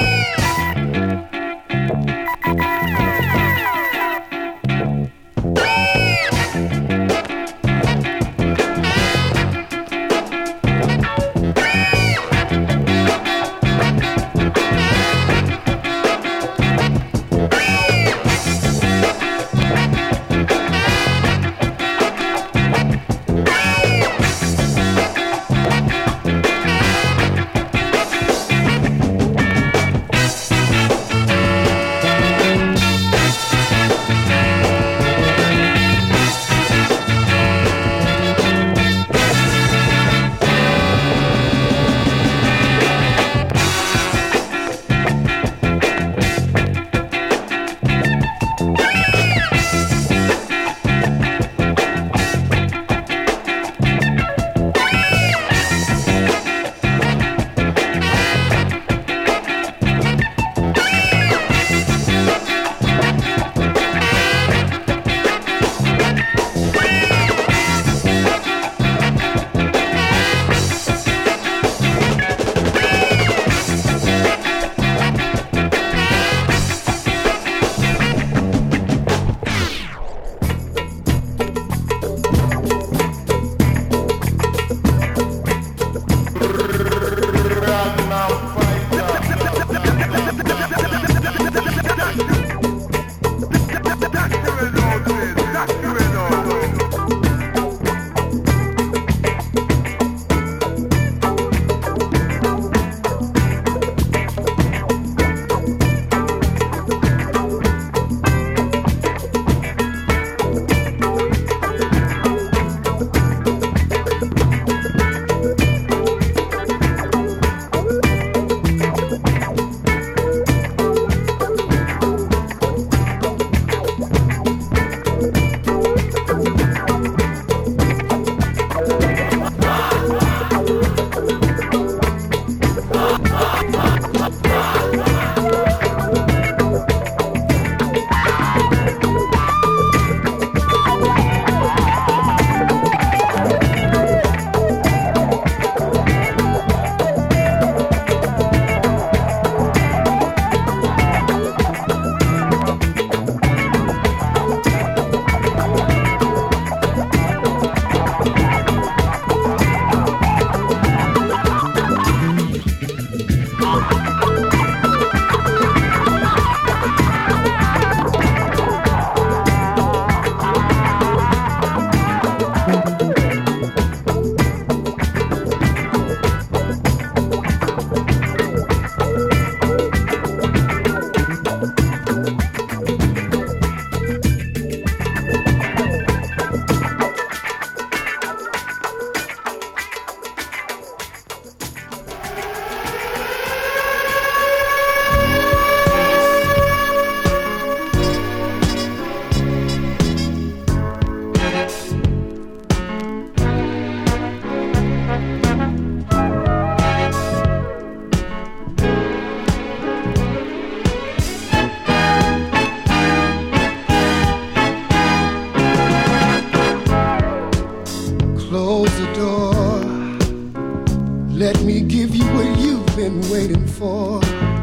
waiting for.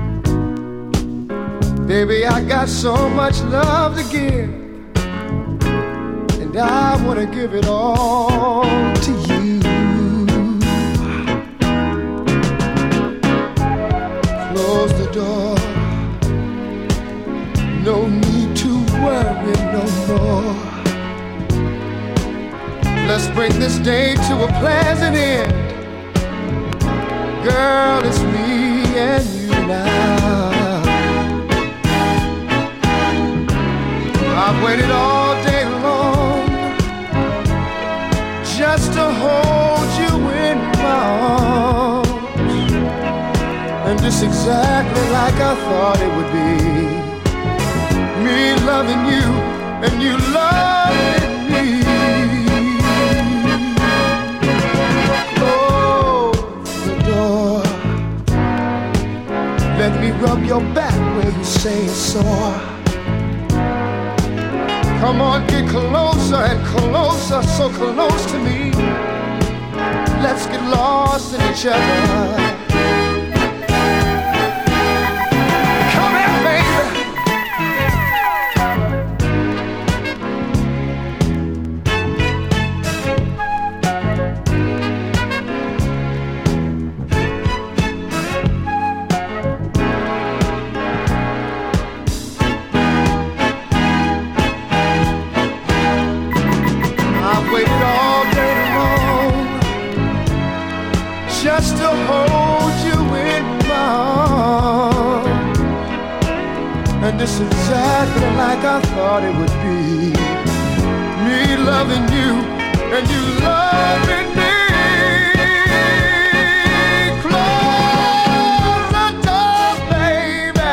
Baby, I got so much love to give, and I wanna give it all to you. Close the door, no need to worry no more. Let's bring this day to a pleasant end. Girl, it's me and you now. I've waited all day long just to hold you in my arms, and just exactly like I thought it would be. Me loving you and you loving me. Close the door, let me rub your back where you say it's sore. Come on, get closer and closer, so close to me. Let's get lost in each other. Come here, baby. Just to hold you in my arms, and this is exactly like I thought it would be. Me loving you and you loving me. Close the door, baby,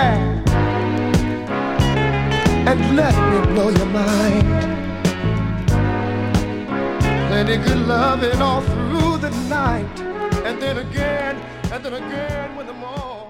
and let me blow your mind. Plenty good loving all through the night. And then again, and then again when the morning